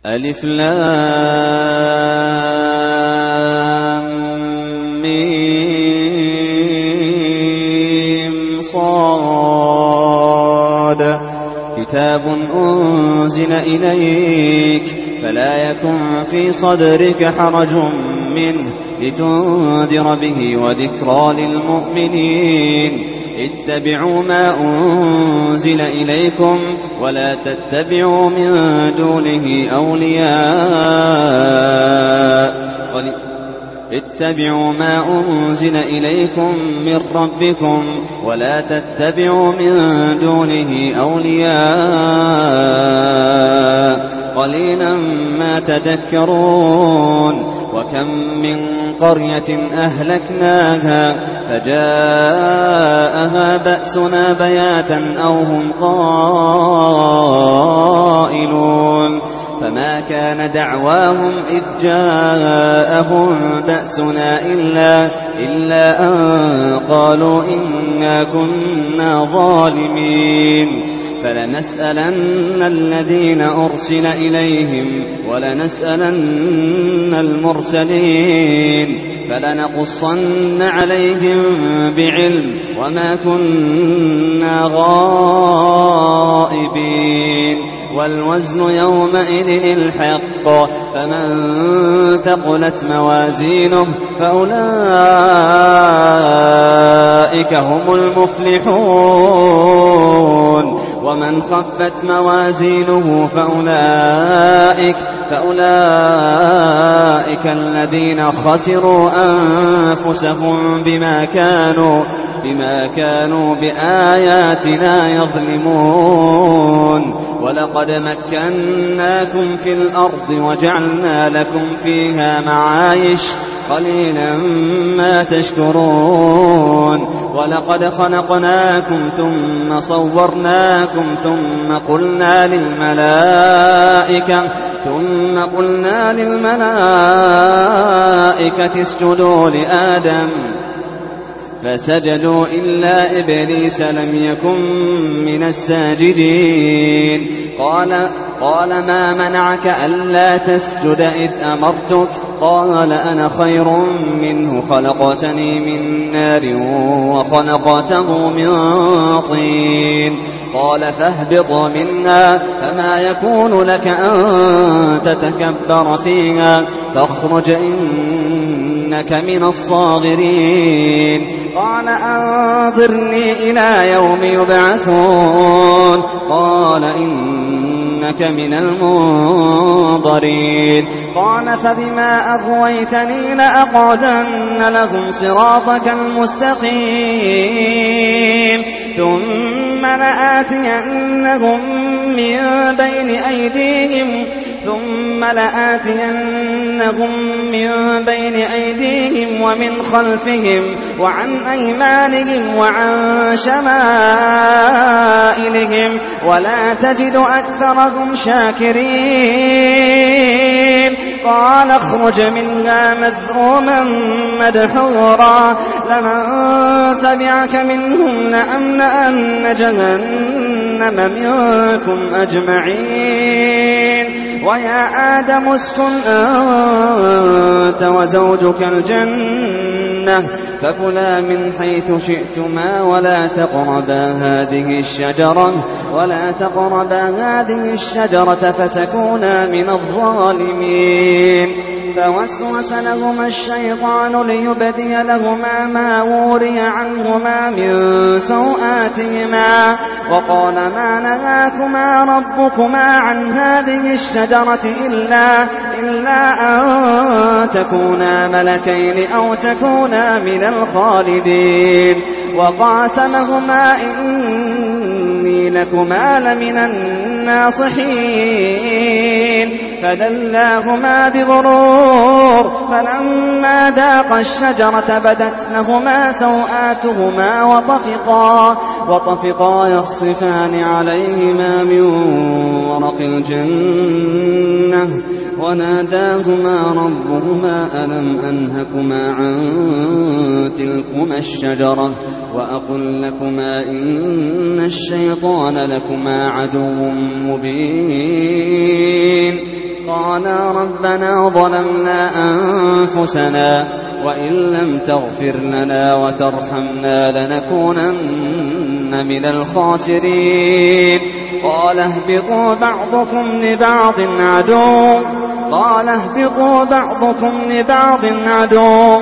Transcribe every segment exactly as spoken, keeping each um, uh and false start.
ألف لام ميم صاد كتاب أنزل إليك فلا يكن في صدرك حرج منه لتنذر به وذكرى للمؤمنين اتبعوا ما أنزل إليكم ولا تتبعوا من دونه أولياء اتبعوا ما أنزل إليكم من ربكم ولا تتبعوا من دونه أولياء قليلا ما تذكرون وكم من قرية أهلكناها فجاءها بأسنا بياتا أو هم قائلون فما كان دعواهم إذ جاءهم بأسنا إلا, إلا أن قالوا إنا كنا ظالمين فلنسألن الذين أرسل إليهم ولنسألن المرسلين فلنقصن عليهم بعلم وما كنا غائبين والوزن يومئذ الحق فمن ثقلت موازينه فأولئك هم المفلحون ومن خفت موازينه فأولئك, فأولئك الذين خسروا أنفسهم بما كانوا, بما كانوا بآياتنا يظلمون ولقد مكناكم في الأرض وجعلنا لكم فيها معايش قليلا ما تشكرون ولقد خلقناكم ثم صورناكم ثم قلنا للملائكة ثم قلنا للملائكة اسجدوا لآدم فسجدوا إلا إبليس لم يكن من الساجدين قال, قال ما منعك ألا تسجد إذ أمرتك قال أنا خير منه خلقتني من نار وخلقته من طين قال فاهبط منا فما يكون لك أن تتكبر فيها فاخرج إنك من الصاغرين قال أنظرني إلى يوم يبعثون قال إنك من المنظرين قال فبما أغويتني لأقعدن لهم صراطك المستقيم ثم لآتينهم من بين أيديهم ثم لآتينهم من بين أيديهم ومن خلفهم وعن أيمانهم وعن شمائلهم ولا تجد أكثرهم شاكرين قال اخرج منها مذءوما مدحورا لمن تبعك منهم لأملأن جهنم منكم أجمعين ويا آدم اسكن أنت وزوجك الجنة فكلا من حيث شئتما ولا تقربا هذه الشجرة ولا تقربا هذه الشجرة فتكونا من الظالمين فوسوس لهما الشيطان ليبدي لهما ما وري عنهما من سوآتهما وقال ما نهاكما ربكما عن هذه الشجرة إلا, إلا أن تكونا ملكين أو تكونا من الخالدين وقاسمهما إني لكما لمن الناصحين فدلاهما بغرور فلما ذاقا الشجرة بدت لهما سوآتهما وطفقا, وطفقا يخصفان عليهما من ورق الجنة وناداهما ربهما ألم أنهكما عن تلكما الشجرة وأقل لكما إن الشيطان لكما عدو مبين قالا ربنا ظلمنا أنفسنا وإن لم تغفر لنا وترحمنا لنكونن من الخاسرين قال اهبطوا بعضكم لبعض عدو قال اهبطوا بعضكم لبعض عدو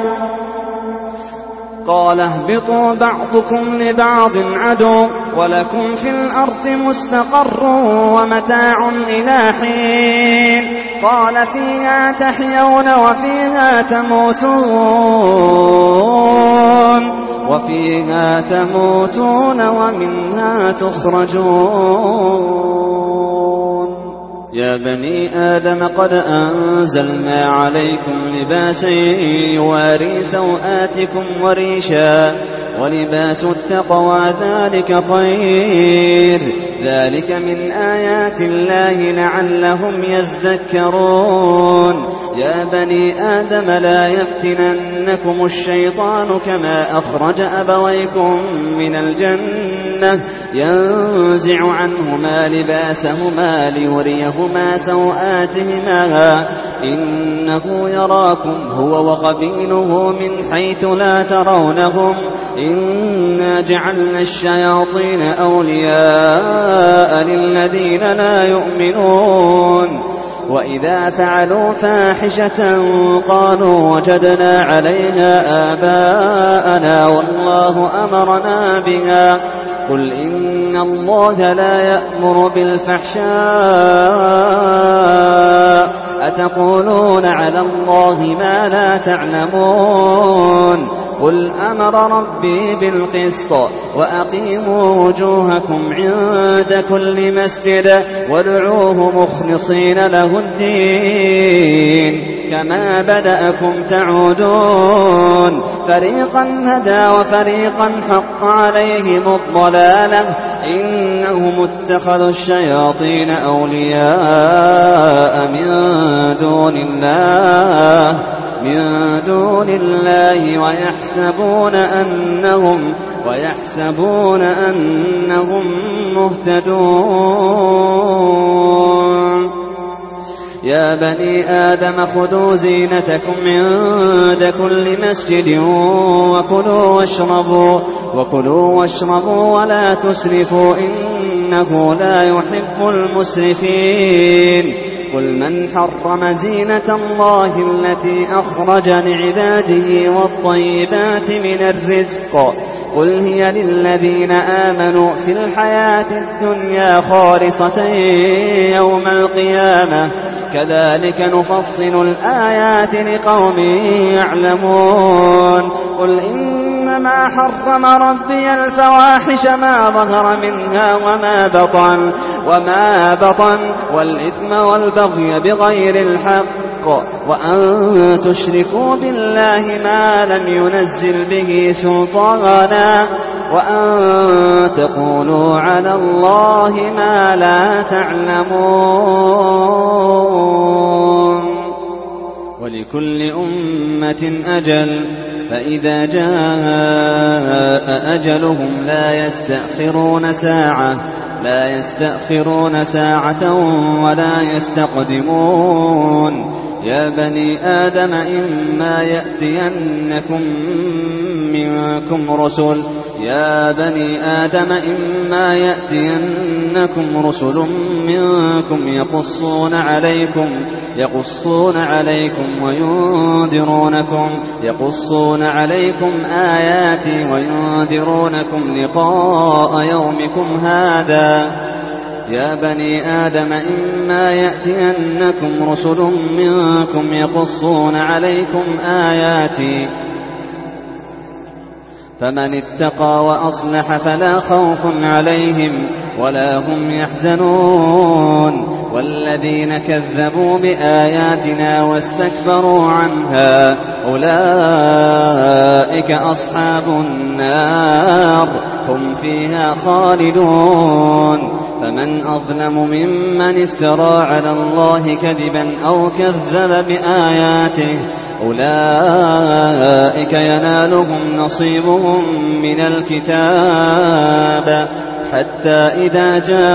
قال اهبطوا بعضكم لبعض عدو ولكم في الأرض مستقر ومتاع إلى حين قال فيها تحيون وفيها تموتون وفيها تموتون ومنها تخرجون يا بني آدم قد أنزلنا عليكم لباسا يواري سوآتكم وريشا ولباس التقوى ذلك خير ذلك من آيات الله لعلهم يذكرون يا بني آدم لا يفتننكم الشيطان كما أخرج أبويكم من الجنة ينزع عنهما لباسهما ليريهما سوآتهما إنه يراكم هو وقبيله من حيث لا ترونهم إنا جعلنا الشياطين أولياء للذين لا يؤمنون وإذا فعلوا فاحشة قالوا وجدنا عليها آباءنا والله أمرنا بها قل إن الله لا يأمر بالفحشاء أتقولون على الله ما لا تعلمون قل أمر ربي بالقسط وأقيموا وجوهكم عند كل مسجد وادعوه مخلصين له الدين كما بدأكم تعودون فريقا هدى وفريقا حق عليهم الضلالة إنهم اتخذوا الشياطين أولياء من دون الله من دون الله ويحسبون أنهم ويحسبون أنهم مهتدون يا بني آدم خذوا زينتكم عند كل مسجد وكلوا واشربوا وكلوا واشربوا ولا تسرفوا إنه لا يحب المسرفين قل من حرم زينة الله التي أخرج لعباده والطيبات من الرزق قل هي للذين آمنوا في الحياة الدنيا خالصة يوم القيامة كذلك نفصل الآيات لقوم يعلمون قل إنما حرم ربي الفواحش ما ظهر منها وما بطن وما بطن والإثم والبغي بغير الحق وأن تشركوا بالله ما لم ينزل به سلطانا وأن تقولوا على الله ما لا تعلمون ولكل أمة أجل فإذا جاء أجلهم لا يستأخرون ساعة لا يستأخرون ساعة ولا يستقدمون يا بني آدم إما يأتينكم منكم رسل يا بني آدم إما يأتينكم رسل منكم يقصون عليكم يقصون عليكم وينذرونكم يقصون عليكم آياتي وينذرونكم لقاء يومكم هذا يا بني آدم إما يأتينكم رسل منكم يقصون عليكم آياتي فمن اتقى وأصلح فلا خوف عليهم ولا هم يحزنون والذين كذبوا بآياتنا واستكبروا عنها أولئك أصحاب النار هم فيها خالدون فمن أظلم ممن افترى على الله كذبا أو كذب بآياته أولئك ينالهم نصيبهم من الكتاب حتى إذا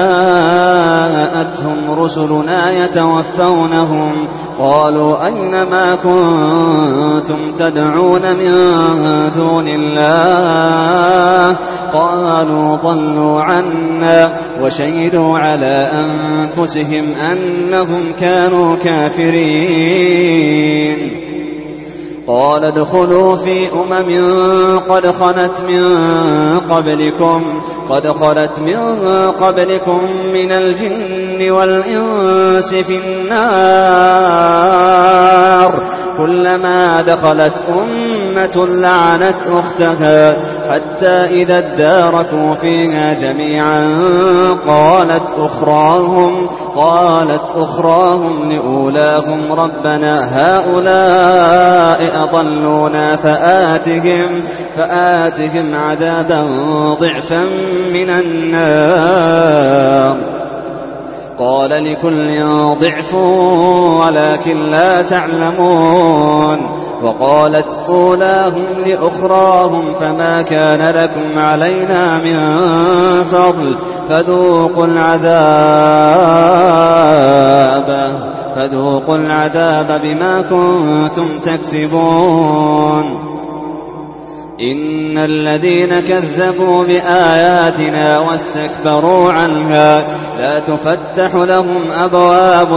جاءتهم رسلنا يتوفونهم قالوا أين ما كنتم تدعون من دون الله قالوا ضلوا عنا وشهدوا على أنفسهم أنهم كانوا كافرين. قال ادخلوا في أمم قد خلت من قبلكم قد خلت من قبلكم من الجن والإنس في النار كلما دخلت أمة لعنت أختها حتى إذا اداركوا فيها جميعا قالت أخراهم قالت أخراهم لأولاهم ربنا هؤلاء أضلونا فآتهم فآتهم عذابا ضعفا من النار قال لكل ضعف ولكن لا تعلمون. وقالت أولاهم لأخراهم فما كان لكم علينا من فضل فذوقوا العذاب فذوقوا العذاب بما كنتم تكسبون. إن الذين كذبوا بآياتنا واستكبروا عنها لا تفتح لهم أبواب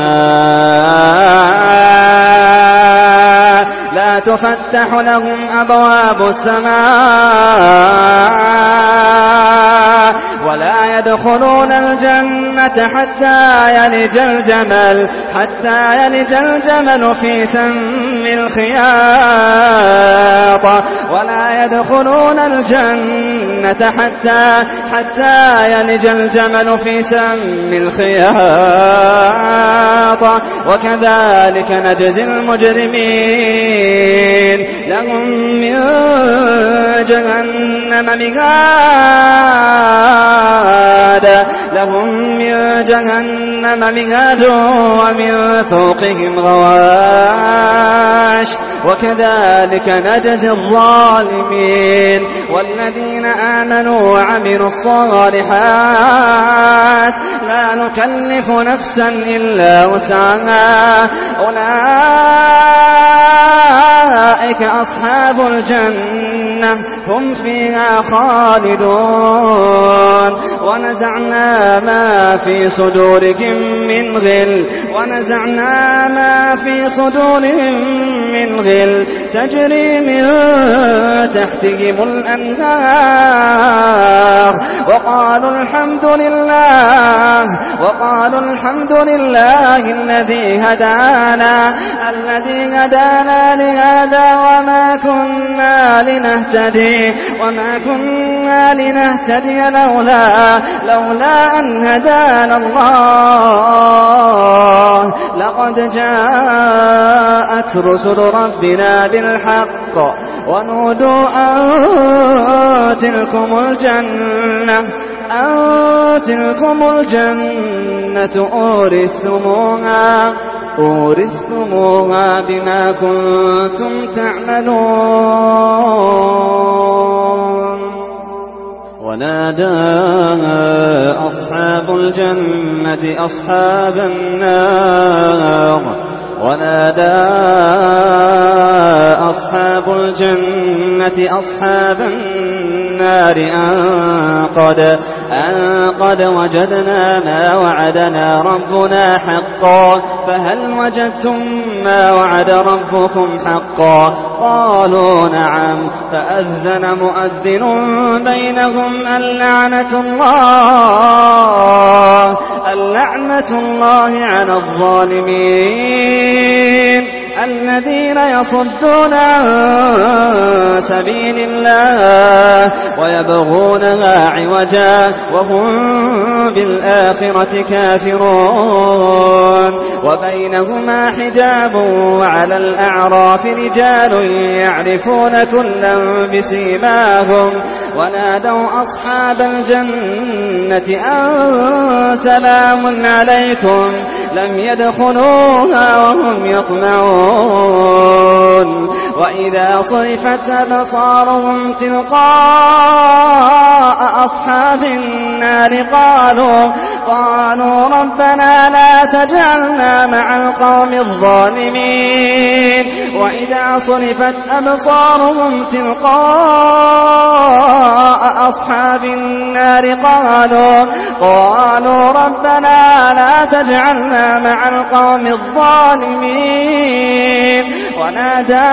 السماء لا تفتح لهم أبواب السماء ولا يدخلون الجنة حتى يلج الجمل حتى يلج الجمل في سم الخياط ولا يدخلون الجنة حتى حتى يلج الجمل في سم الخياط وكذلك نجزي المجرمين. لهم من جهنم مهاد لهم من جهنم مهاد ومن فوقهم غواش وكذلك نجزي الظالمين. والذين آمنوا وعملوا الصالحات لا نكلف نفسا إلا وسعها أولئك أصحاب الجنة هم فيها خالدون. ونزعنا ما في صدورهم من غل ونزعنا ما في صدورهم من غل تجري من تحتهم الأنهار وقالوا الحمد لله وقالوا الحمد لله الذي هدانا الذي هدانا لهذا وما كنا لنهتدي وما كنا لنهتدي لولا لولا أن هدانا الله لقد جاءت رسل ربنا بالحق ونودوا أن تلكم الجنة أن تلكم الجنة أورثتموها أورثتموها بما كنتم تعملون. ونادى أصحاب الجنة أصحاب النار ونادى أصحاب الجنة أصحاب النار أن قد, أن قد وجدنا ما وعدنا ربنا حقا فهل وجدتم ما وعد ربكم حقا قالوا نعم فأذن مؤذن بينهم اللعنة الله اللعنة الله على الظالمين الذين يصدون عن سبيل الله ويبغونها عوجا وهم بالآخرة كافرون. وبينهما حجاب وعلى الأعراف رجال يعرفون كلا بسيماهم ونادوا أصحاب الجنة أن سلام عليكم لم يدخلوها وهم يطمعون وإذا صرفت أبصارهم تلقاء أصحاب النار قالوا قالوا ربنا لا تجعلنا مع القوم الظالمين وإذا صرفت أبصارهم تلقاء أصحاب النار قالوا قالوا ربنا لا تجعلنا مع القوم الظالمين ونادى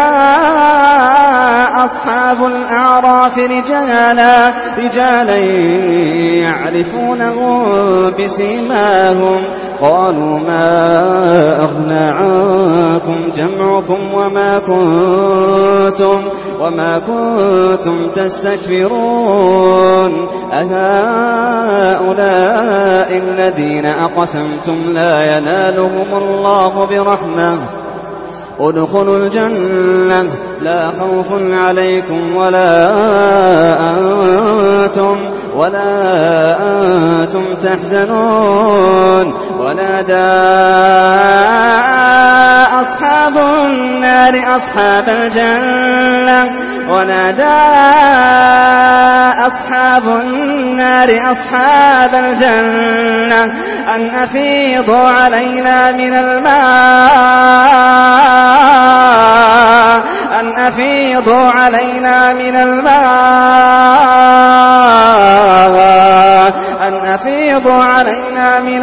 أصحاب الأعراف رجالا رجالا يعرفونهم بسيماهم قالوا ما أغنى عنكم جمعكم وما كنتم وما كنتم تستكبرون أهؤلاء الذين أقسمتم لا ينالهم الله برحمة ادخلوا الجنة لا خوف عليكم ولا أنتم ولا أنتم تحزنون ونادى أصحاب النار أصحاب الجنة ونادى أصحاب النار أصحاب الجنة أن أفيضوا علينا من الماء أن أفيضوا علينا من الماء أن أفيضوا علينا من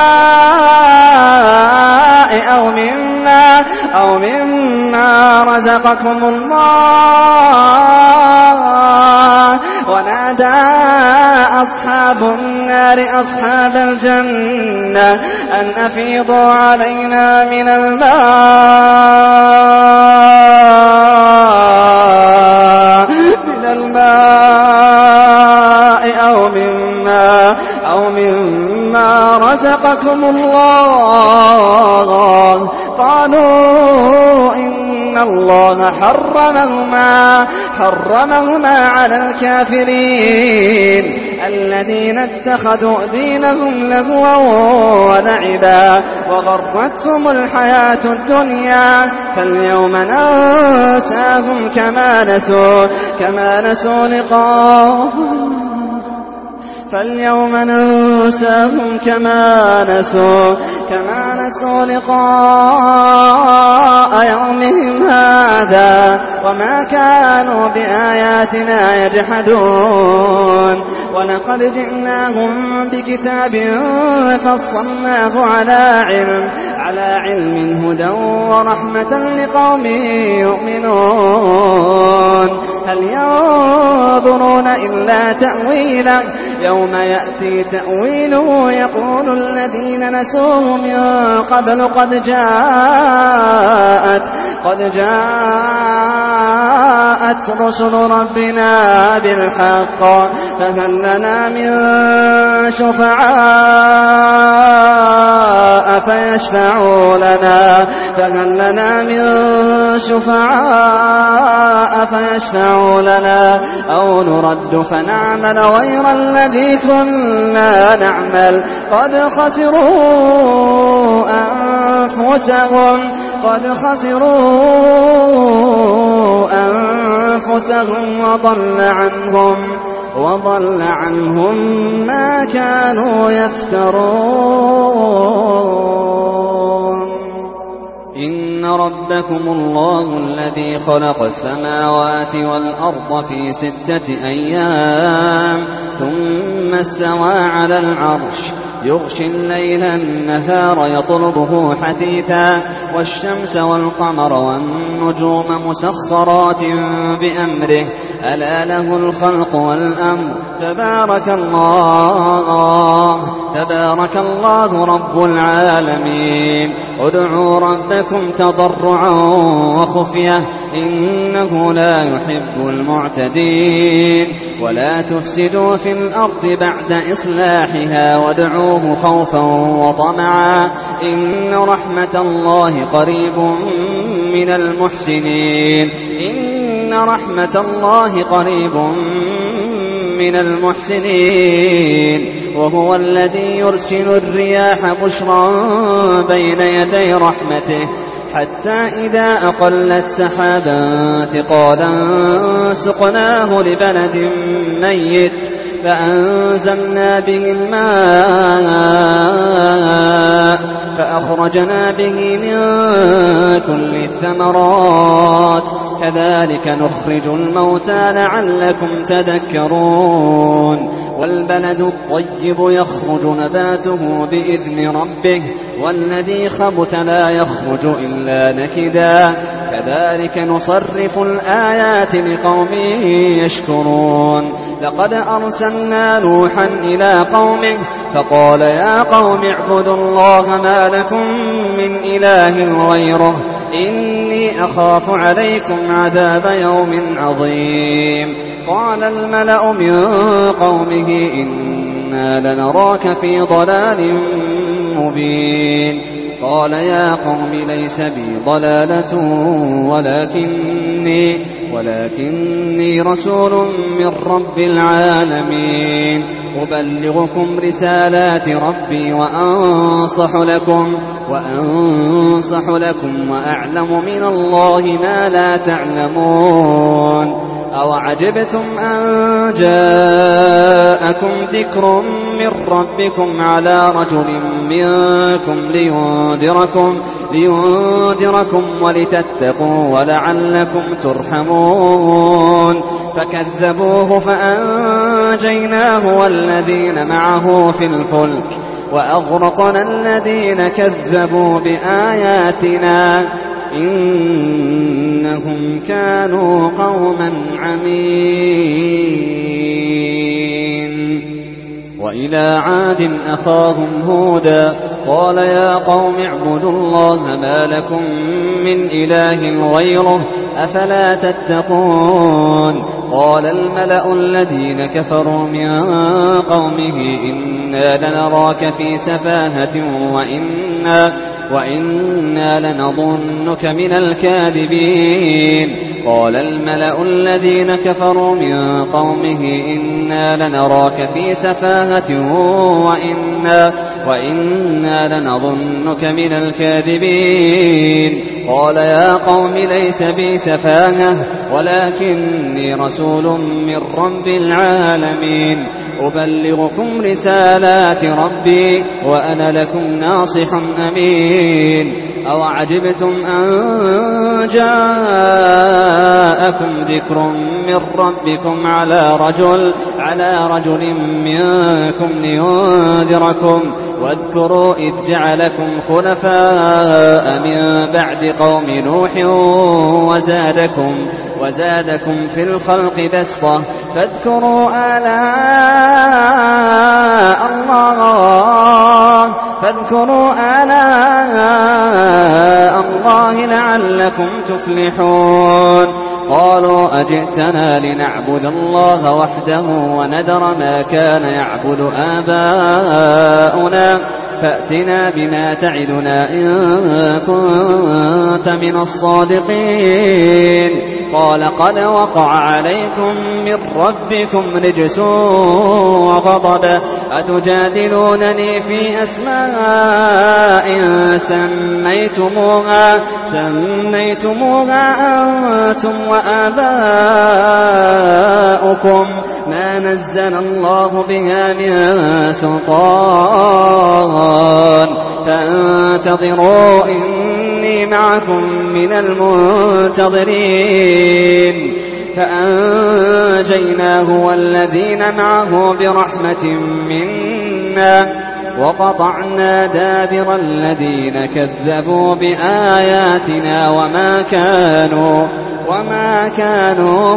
الماء أو مما أو مما رزقكم الله ونادى أصحاب النار أصحاب الجنة أن أفيضوا علينا من الماء من الماء أو مما أو مما رزقكم الله قالوا إن الله حرمهما حرمهما على الكافرين الذين اتخذوا دينهم لهوا ولعبا وغرتهم الحياة الدنيا فاليوم ننساهم كما نسوا كما نسوا لقاء فاليوم ننساهم كما نسوا كما نسوا لقاء يومهم هذا وما كانوا بآياتنا يجحدون ولقد جئناهم بكتاب فصلناه على علم على علم هدى ورحمة لقوم يؤمنون هل ينظرون إلا تأويله يوم يأتي تأويله يقول الذين نسوه من قبل قد جاءت قد جاءت رسل ربنا بالحق فهل لنا من شفعاء فيشفعوا لنا فهل لنا من شفعاء فيشفعوا لنا أو نرد فنعمل غير الذي كنا نعمل قد خسروا أنفسهم قد خسروا أنفسهم وضل عنهم وضل عنهم ما كانوا يفترون إن ربكم الله الذي خلق السماوات والأرض في ستة أيام ثم استوى على العرش يغشي الليل النهار يطلبه حثيثا والشمس والقمر والنجوم مسخرات بأمره ألا له الخلق والأمر تبارك الله تبارك الله رب العالمين ادعوا ربكم تضرعا وخفية إنه لا يحب المعتدين ولا تفسدوا في الأرض بعد إصلاحها وادعوه خوفا وطمعا إن رحمة الله قريب من المحسنين إن رحمة الله قريب من المحسنين وهو الذي يرسل الرياح بشرا بين يدي رحمته حتى إذا أقلت سحابا ثقالا سقناه لبلد ميت فأنزلنا به الماء فأخرجنا به من كل الثمرات كذلك نخرج الموتى لعلكم تذكرون والبلد الطيب يخرج نباته بإذن ربه والذي خبث لا يخرج إلا نكدا كذلك نصرف الآيات لقوم يشكرون لقد أرسلنا نوحا إلى قومه فقال يا قوم اعبدوا الله ما لكم من إله غيره إني أخاف عليكم عذاب يوم عظيم قال الملأ من قومه إنا لنراك في ضلال مبين قال يا قوم ليس بي ضلالة ولكني, ولكني رسول من رب العالمين أبلغكم رسالات ربي وأنصح لكم, وأنصح لكم وأعلم من الله ما لا تعلمون أوعجبتم أن جاءكم ذكر من ربكم على رجل منكم لينذركم, لينذركم ولتتقوا ولعلكم ترحمون فكذبوه فأنجيناه والذين معه في الفلك وأغرقنا الذين كذبوا بآياتنا إنهم كانوا قوما عمين وإلى عاد أخاهم هودا قال يا قوم اعبدوا الله ما لكم من إله غيره أفلا تتقون قال الملأ الذين كفروا من قومه إنا لنراك في سفاهة وإنا, وإنا لنظنك من الكاذبين قال الملأ الذين كفروا من قومه إنا لنراك في سفاهة وإنا, وإنا لنظنك من الكاذبين قال يا قوم ليس بي سفاهة ولكني رسول من رب العالمين أبلغكم رسالات ربي وأنا لكم ناصح أمين أوعجبتم أن جاءكم ذكر من ربكم على رجل, على رجل منكم لينذركم واذكروا إذ جعلكم خلفاء من بعد قوم نوح وزادكم, وزادكم في الخلق بسطة فاذكروا آلاء الله, فاذكروا آلاء الله لعلكم تفلحون قالوا أجئتنا لنعبد الله وحده ونذر ما كان يعبد آباؤنا فأتنا بما تعدنا إن كنت من الصادقين قال قد وقع عليكم من ربكم رجس وغضب أتجادلونني في أسماء سميتموها, سميتموها أنتم وآباؤكم ما نزل الله بها من سلطان فانتظروا إني معكم من المنتظرين فأنجيناه والذين معه برحمة منا وقطعنا دابر الذين كذبوا بآياتنا وما كانوا, وما كانوا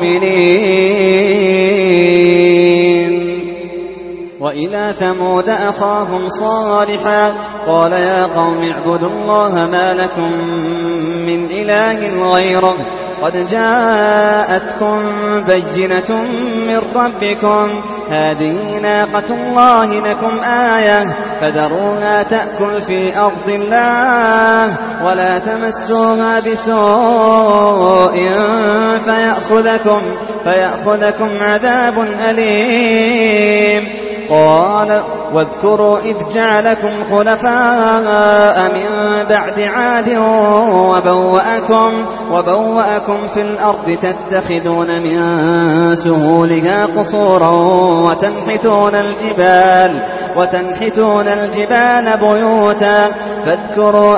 مؤمنين وإلى ثمود أخاهم صالحا قال يا قوم اعبدوا الله ما لكم من إله غيره قد جاءتكم بينة من ربكم هذه ناقة الله لكم آية فذروها تأكل في أرض الله ولا تمسوها بسوء فيأخذكم, فيأخذكم عذاب أليم قال واذكروا إذ جعلكم خلفاء من بعد عاد وبوأكم, وبوأكم في الأرض تتخذون من سهولها قصورا وتنحتون الجبال, وتنحتون الجبال بيوتا فاذكروا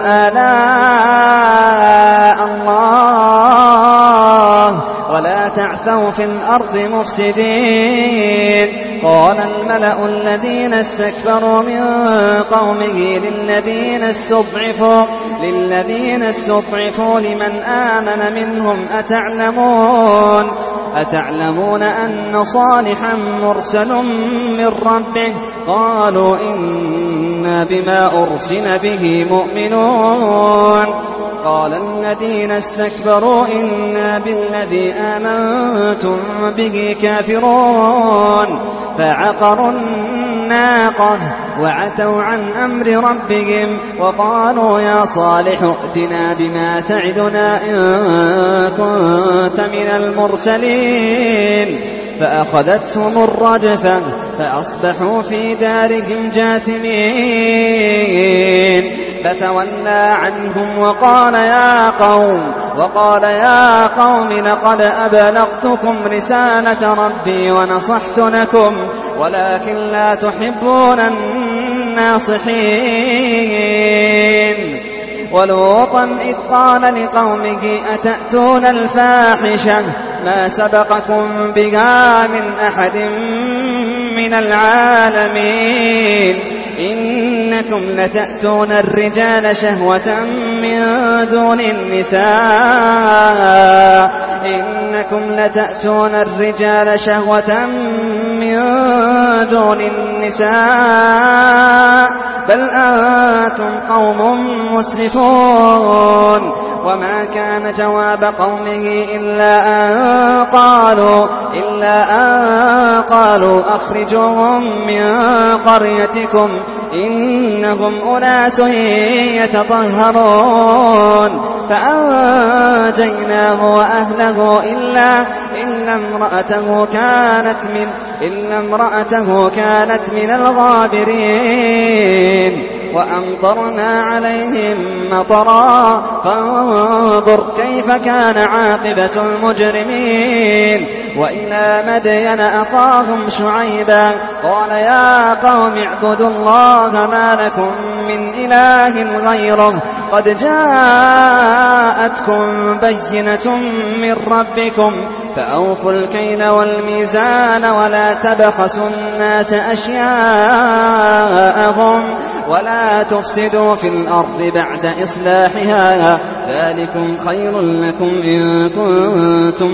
آلاء الله ولا تعثوا في الأرض مفسدين. قال الملأ الذين استكبروا من قومه للذين استضعفوا, للذين استضعفوا لمن آمن منهم أتعلمون, أتعلمون أن صالحا مرسل من ربه؟ قالوا إنا بما أرسل به مؤمنون. قال الذين استكبروا إنا بالذي آمنتم به كافرون. فعقروا الناقة وعتوا عن أمر ربهم وقالوا يا صالح ائتنا بما تعدنا إن كنت من المرسلين. فأخذتهم الرجفة فأصبحوا في دارهم جاثمين. فتولى عنهم وقال يا قوم, وقال يا قوم لقد أبلغتكم رسالة ربي ونصحت لكم ولكن لا تحبون الناصحين. ولوطا إذ قال لقومه أتأتون الفاحشة ما سبقكم بها من أحد من العالمين إنكم لتأتون الرجال شهوة من دون النساء إنكم لتأتون الرجال شهوة من دون النساء بل أنتم قوم مسرفون. وما كان جواب قومه إلا أن قالوا, إلا أن قالوا أخرجوهم من قريتكم إنهم أناس يتطهرون. فأنجيناه وأهله إلا, إلا امرأته كانت من, إلا امرأته كانت من الغابرين. وأمطرنا عليهم مطرا فانظر كيف كان عاقبة المجرمين. وإلى مدين أخاهم شعيبا قال يا قوم اعبدوا الله ما لكم من إله غيره قد جاءتكم بينة من ربكم فأوفوا الكيل والميزان ولا تبخسوا الناس أشياءهم ولا تفسدوا في الأرض بعد إصلاحها ذلكم خير لكم إن كنتم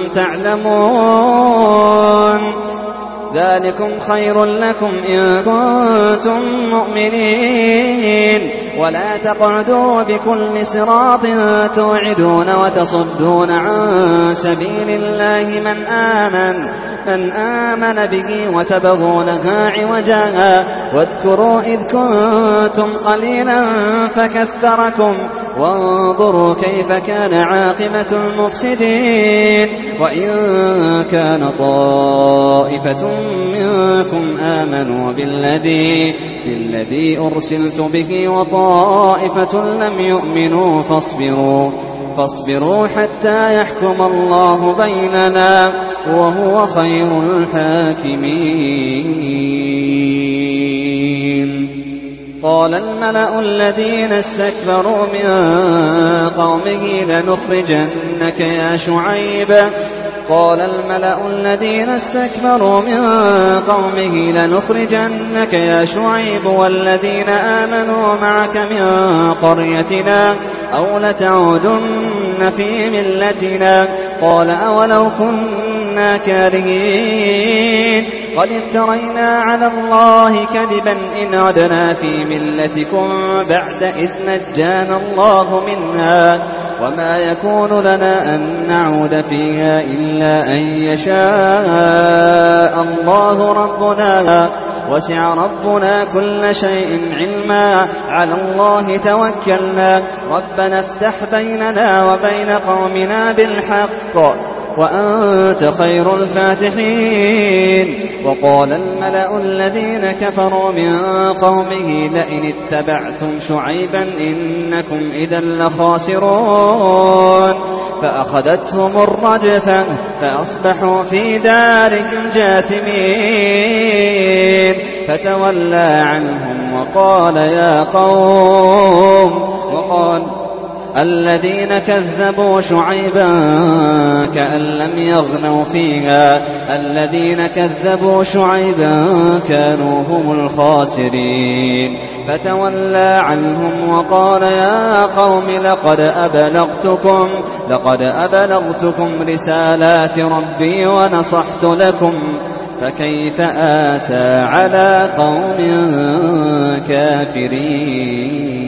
تعلمون. ذلكم خير لكم إن كنتم مؤمنين. ولا تقعدوا بكل صراط توعدون وتصدون عن سبيل الله من آمن, من آمن به وتبغونها عوجا. واذكروا إذ كنتم قليلا فكثركم وانظروا كيف كان عاقبة المفسدين. وإن كان طائفة منكم آمنوا بالذي, بالذي أرسلت به وطائفة لم يؤمنوا فاصبروا, فاصبروا حتى يحكم الله بيننا وهو خير الحاكمين. قال الملأ الذين استكبروا من قومه لنخرجنك يا شعيب قال الملأ الذين استكبروا من قومه لنخرجنك يا شعيب والذين آمنوا معك من قريتنا أو لتعودن في ملتنا. قال أولو كنا كارهين قد افترينا على الله كذبا إن عدنا في ملتكم بعد إذ نجانا الله منها وما يكون لنا أن نعود فيها إلا أن يشاء الله ربنا وسع ربنا كل شيء علما على الله توكلنا ربنا افتح بيننا وبين قومنا بالحق وأنت خير الفاتحين. وقال الملأ الذين كفروا من قومه لئن اتبعتم شعيبا إنكم إذا لخاسرون فأخذتهم الرجفة فأصبحوا في دارهم جاثمين فتولى عنهم وقال يا قوم وقال الذين كذبوا شعيبا كأن لم يغنوا فيها الذين كذبوا شعيبا كانوا هم الخاسرين فتولى عنهم وقال يا قوم لقد أبلغتكم لقد أبلغتكم رسالات ربي ونصحت لكم فكيف آسى على قوم كافرين.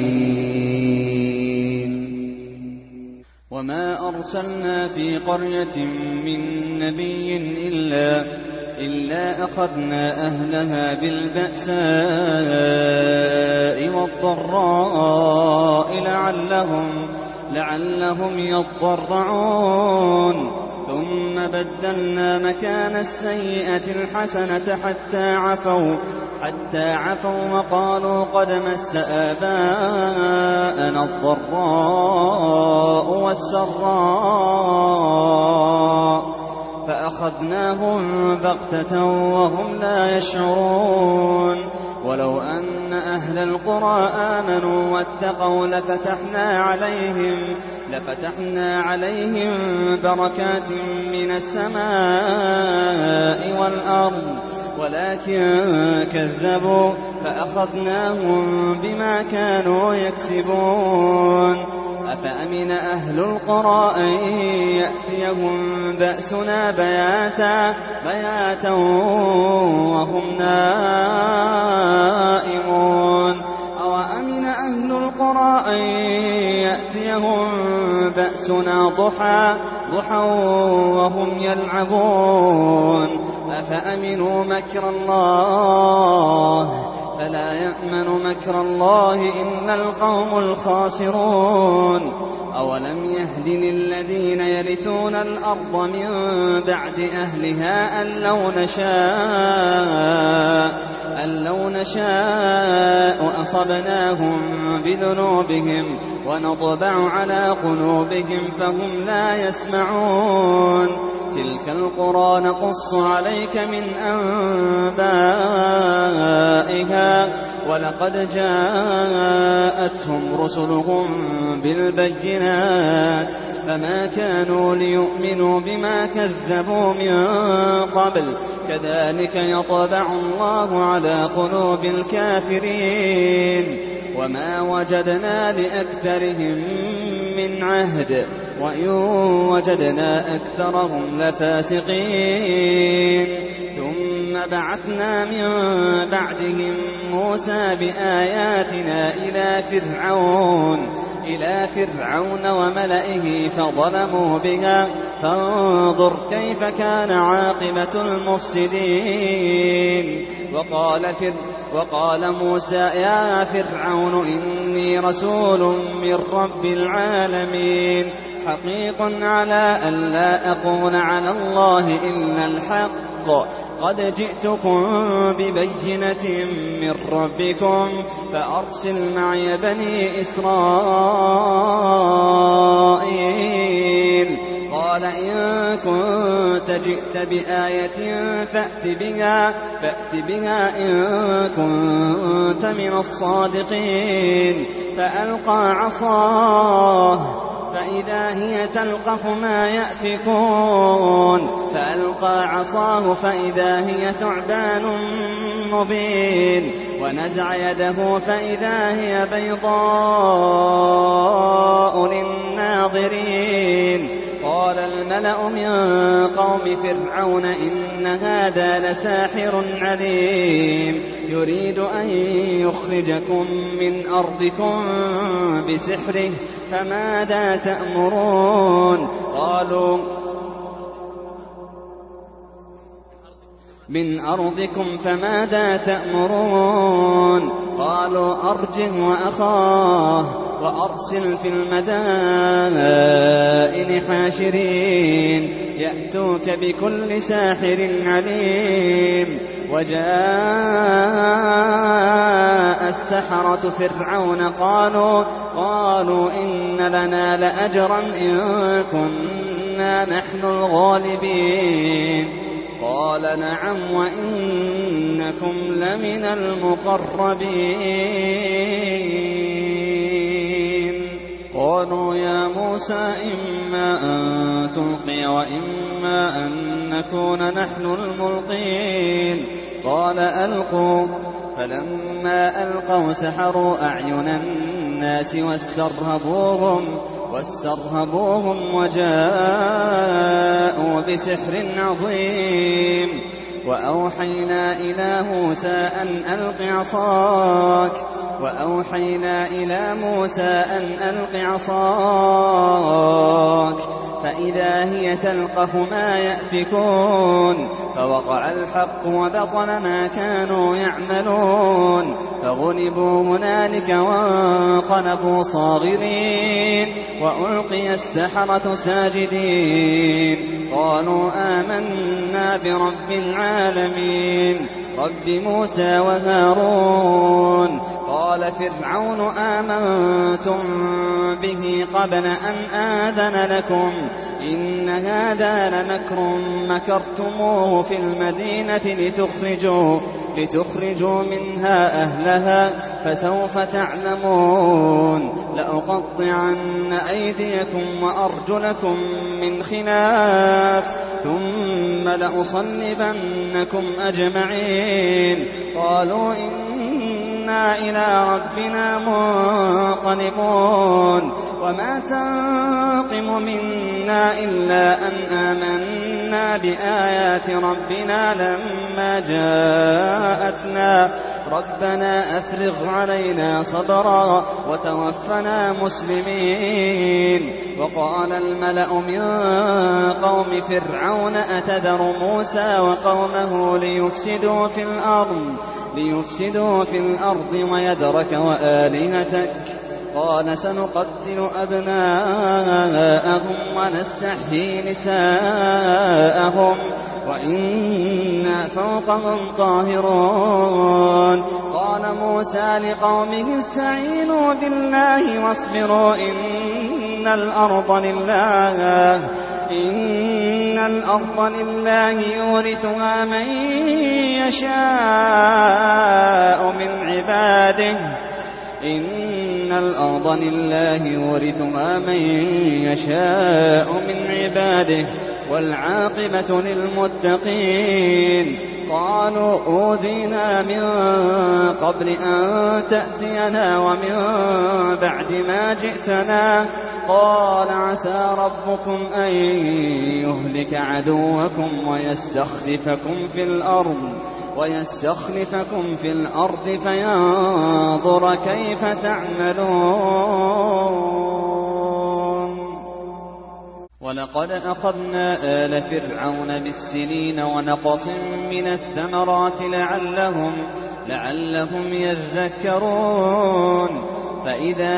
وما أرسلنا في قرية من نبي إلا, إلا أخذنا أهلها بالبأساء والضراء لعلهم, لعلهم يضرعون ثم بدلنا مكان السيئة الحسنة حتى عفوا حتى عفوا وقالوا قد مس آباءنا الضراء والسراء فأخذناهم بغتة وهم لا يشعرون. ولو أن أهل القرى آمنوا واتقوا لفتحنا عليهم لفتحنا عليهم بركات من السماء والأرض ولكن كذبوا فأخذناهم بما كانوا يكسبون. أفأمن أهل القرى أن يأتيهم بأسنا بياتا, بياتا وهم نائمون أو أمن أهل القرى أن يأتيهم بأسنا ضحى, ضحى وهم يلعبون أفأمنوا مكر الله فلا يأمن مكر الله إلا القوم الخاسرون. أولم يهد للذين يرثون الأرض من بعد أهلها أن لو نشاء أن لو نشاء أصبناهم بذنوبهم ونطبع على قلوبهم فهم لا يسمعون. تلك القرى نقص عليك من أنبائها ولقد جاءتهم رسلهم بالبينات فما كانوا ليؤمنوا بما كذبوا من قبل كذلك يطبع الله على قلوب الكافرين. وما وجدنا لأكثرهم من عهد وإن وجدنا أكثرهم لفاسقين. ثم بعثنا من بعدهم موسى بآياتنا إلى فرعون إلى فرعون وملئه فظلموا بها فانظر كيف كان عاقبة المفسدين. وقال, فر وقال موسى يا فرعون إني رسول من رب العالمين حقيق على أن لا أقول على الله إلا الحق قد جئتكم ببينة من ربكم فأرسل معي بني إسرائيل. قال إن كنت جئت بآية فأت بها, فأت بها إن كنت من الصادقين. فألقى عصاه فإذا هي تلقف ما يأفكون فألقى عصاه فإذا هي ثعبان مبين ونزع يده فإذا هي بيضاء للناظرين. قال الملأ من قوم فرعون إن هذا لساحر عليم يريد أن يخرجكم من أرضكم بسحره فماذا تأمرون؟ قالوا من أرضكم فماذا تأمرون؟ قالوا أرجه وأخاه وأرسل في المدائن حاشرين يأتوك بكل ساحر عليم. وجاء السحرة فرعون قالوا, قالوا إن لنا لأجرا إن كنا نحن الغالبين. قال نعم وإنكم لمن المقربين. قالوا يا موسى إما أن تلقي وإما أن نكون نحن الملقين. قال ألقوا. فلما ألقوا سحروا أعين الناس واسترهبوهم, واسترهبوهم وجاءوا بسحر عظيم. وأوحينا إلى موسى أن ألق عصاك وأوحينا إلى موسى أن ألق عصاك فإذا هي تلقف ما يأفكون. فوقع الحق وبطل ما كانوا يعملون. فغلبوا هنالك وانقلبوا صاغرين وألقي السحرة ساجدين. قالوا آمنا برب العالمين رب موسى وهارون. قال فرعون آمنتم به قبل أن آذن لكم إن هذا لمكر مكرتموه في المدينة لتخرجوا, لتخرجوا منها أهلها فسوف تعلمون. لأقطعن أيديكم وأرجلكم من خلاف ثم لأصلبنكم أجمعين. قالوا إنا إلى ربنا منقلبون. وما تنقم منا إلا أن آمنا بآيات ربنا لما جاءتنا ربنا أفرغ علينا صبرا وتوفنا مسلمين. وقال الملأ من قوم فرعون أتذر موسى وقومه ليفسدوا في الأرض, ليفسدوا في الأرض ويذرك وآلهتك. قال سنقتل أبناءهم ونستحيي نساءهم وإنا فوقهم قاهرون. قال موسى لقومه استعينوا بالله واصبروا إن الأرض لله, إن الأرض لله يورثها من يشاء من عباده, إن الأرض لله يورثها من يشاء من عباده والعاقبة للمتقين. قالوا أوذينا من قبل أن تأتينا ومن بعد ما جئتنا. قال عسى ربكم أن يهلك عدوكم ويستخلفكم في الأرض ويستخلفكم في الأرض فينظر كيف تعملون. ولقد أخذنا آل فرعون بالسنين ونقص من الثمرات لعلهم, لعلهم يذكرون. فإذا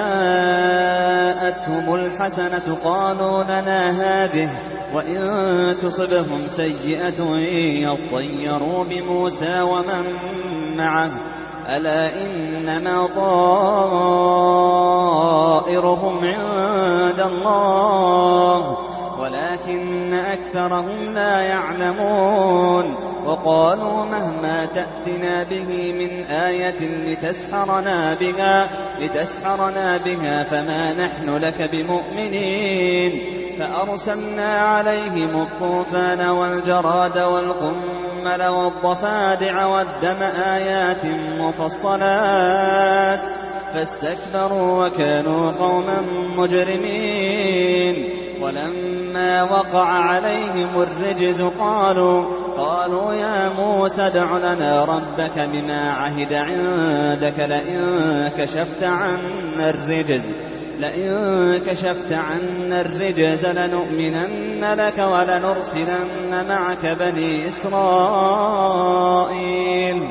جاءتهم الحسنة قالوا لنا هذه وإن تصبهم سيئة يطيروا بموسى ومن معه ألا إنما طائرهم عند الله ولكن أكثرهم لا يعلمون. وقالوا مهما تأتنا به من آية لتسحرنا بها, لتسحرنا بها فما نحن لك بمؤمنين. فأرسلنا عليهم الطوفان والجراد والقمل والضفادع والدم آيات مفصلات فاستكبروا وكانوا قوما مجرمين. ولما وقع عليهم الرجز قالوا, قالوا يا موسى ادع لنا ربك بما عهد عندك لئن كشفت عنا الرجز لئن كشفت عنا الرجز لنؤمنن لك ولنرسلن معك بني إسرائيل.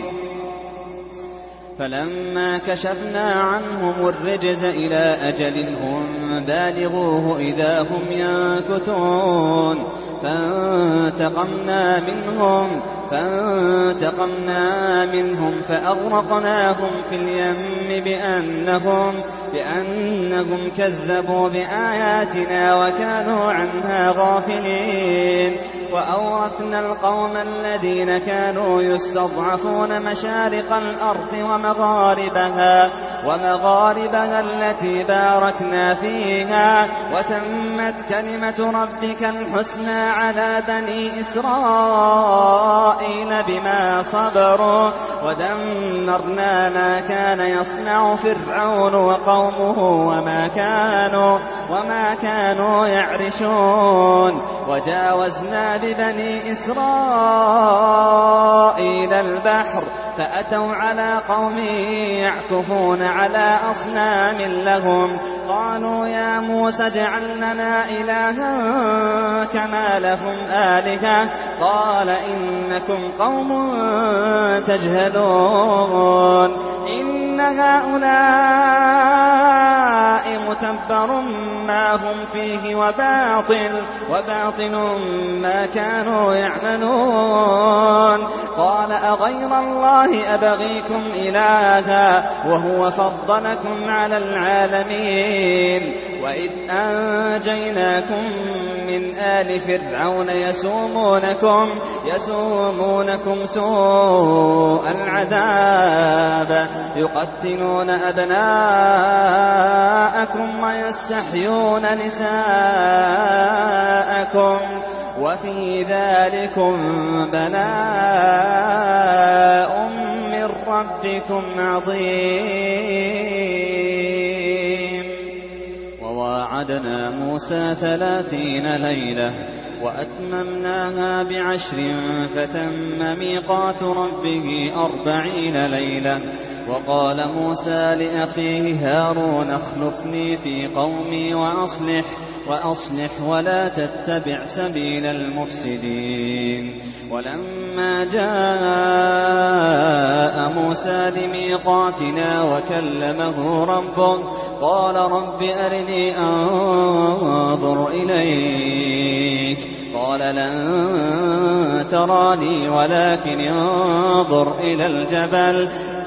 فلما كشفنا عنهم الرجز إلى أجل هم بالغوه إذا هم ينكثون. فانتقمنا منهم فانتقمنا منهم فأغرقناهم في اليم بأنهم, بأنهم كذبوا بآياتنا وكانوا عنها غافلين. وأورثنا القوم الذين كانوا يستضعفون مشارق الأرض ومغاربها ومغاربها التي باركنا فيها وتمت كلمة ربك الحسنى على بني إسرائيل بما صبروا ودمرنا ما كان يصنع فرعون وقومه وما كانوا, وما كانوا يعرشون. وجاوزنا ببني إسرائيل البحر فأتوا على قوم يعكفون على أصنام لهم قالوا يا موسى اجعل لنا إلها كما لهم آلهة قال إنكم قوم تجهلون إن هؤلاء متبر ما هم فيه وباطل, وباطل ما كانوا يعملون. قال أغير الله أبغيكم إلها وهو فضلكم على العالمين وإذ أنجيناكم من آل فرعون يسومونكم, يسومونكم سوء العذاب يقتلون أبناءكم ويستحيون نساءكم وفي ذلكم بلاء من ربكم عظيم. وواعدنا موسى ثلاثين ليلة وأتممناها بعشر فتم ميقات ربه أربعين ليلة. وقال موسى لأخيه هارون اخلفني في قومي وأصلح, وأصلح ولا تتبع سبيل المفسدين. ولما جاء موسى لميقاتنا وكلمه ربه قال رب أرني أنظر إليك قال لن تراني ولكن انظر إلى الجبل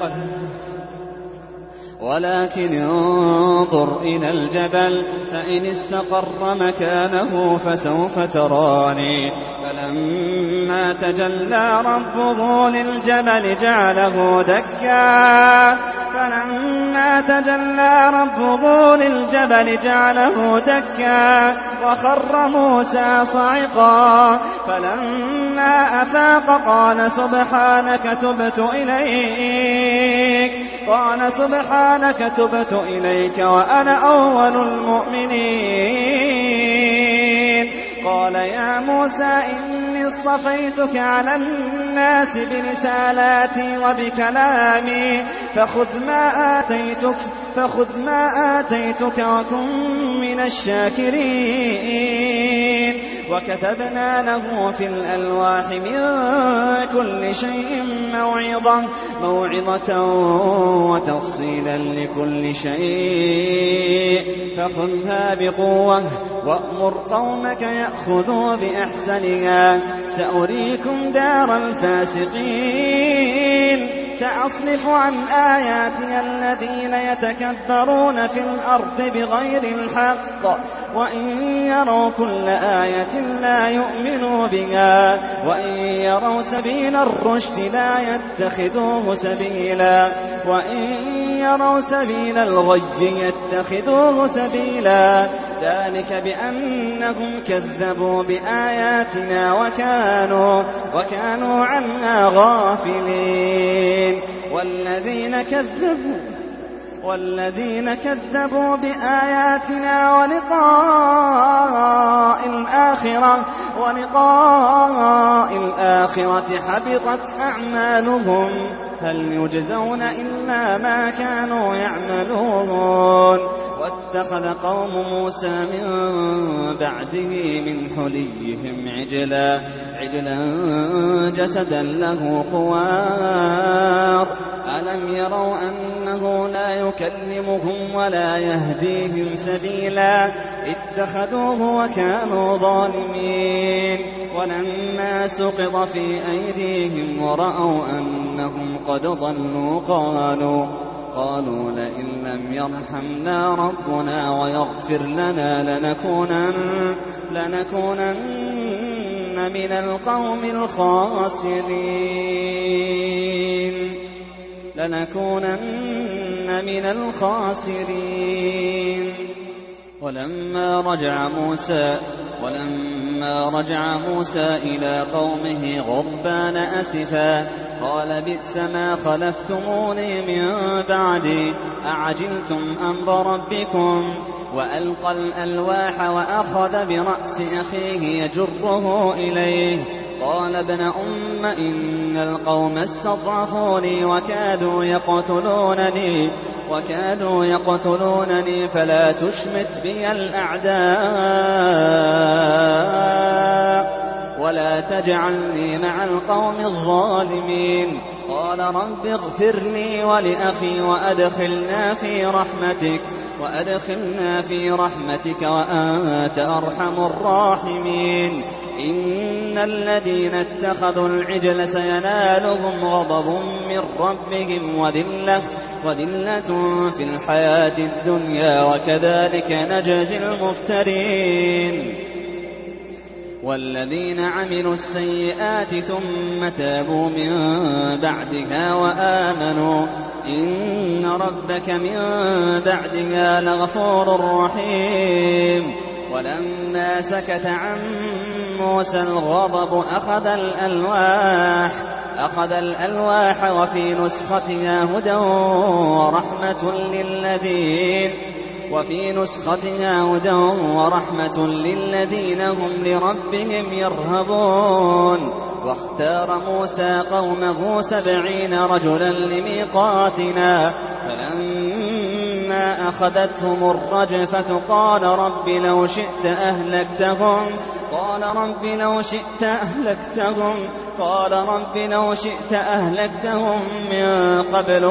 ولكن انظر إلى الجبل فإن استقر مكانه فسوف تراني. فلما تجلى ربه للجبل جعله دكا فلما تجلى ربه للجبل جعله دكا وخر موسى صعقا. فلما أفاق قال سبحانك تبت إليك قال سبحانك تبت إليك وأنا أول المؤمنين. قال يا موسى إني اصطفيتك على الناس برسالاتي وبكلامي فخذ ما آتيتك فخذ ما آتيتك وكن من الشاكرين. وكتبنا له في الألواح من كل شيء موعظة موعظة وتفصيلا لكل شيء فخذها بقوة وأمر قومك يأخذوا بأحسنها سأريكم دار الفاسقين. سأصرف عن آياتي الذين يتكبرون في الأرض بغير الحق وإن يروا كل آية لا يؤمنوا بها وإن يروا سبيل الرشد لا يتخذوه سبيلا وإن يروا سبيل الغي يتخذوه سبيلا. ذلك بأنهم كذبوا بآياتنا وكانوا, وكانوا عنها غافلين. والذين كذبوا والذين كذبوا بآياتنا ولقاء الآخرة ولقاء الآخرة حبطت أعمالهم هل يجزون إلا ما كانوا يعملون. واتخذ قوم موسى من بعده من حليهم عجلا عجلا جسدا له خوار ألم يروا أنه لا ولا يكلمهم ولا يهديهم سبيلا اتخذوه وكانوا ظالمين ولما سقط في أيديهم ورأوا أنهم قد ضلوا قالوا قالوا لئن لم يرحمنا ربنا ويغفر لنا لنكونن, لنكونن من القوم الخاسرين لنكونن من الخاسرين ولما رجع موسى ولما رجع موسى إلى قومه غضبان أسفا قال بئس ما خلفتموني من بعدي أعجلتم أمر ربكم وألقى الألواح وأخذ برأس أخيه يجره إليه قال ابن أم إن القوم استضعفوني وكادوا يقتلونني وكادوا يقتلونني فلا تشمت بي الأعداء ولا تجعلني مع القوم الظالمين قال رب اغفر لي ولأخي وأدخلنا في رحمتك وأدخلنا في رحمتك وأنت أرحم الراحمين إن الذين اتخذوا العجل سينالهم غضب من ربهم وذلة, وذلة في الحياة الدنيا وكذلك نجزي المفترين والذين عملوا السيئات ثم تابوا من بعدها وآمنوا إن ربك من بعدها لغفور رحيم ولما سكت عن موسى الغضب أخذ الألواح أخذ الألواح وفي نسختها هدى ورحمة للذين وفي نسختها هدى ورحمة للذين هم لربهم يرهبون واختار موسى قومه سبعين رجلا لميقاتنا فلما أخذتهم الرجفة قال رب لو شئت أهلكتهم قال رب لو شئت أهلكتهم قال رب لو شئت أهلكتهم من قبل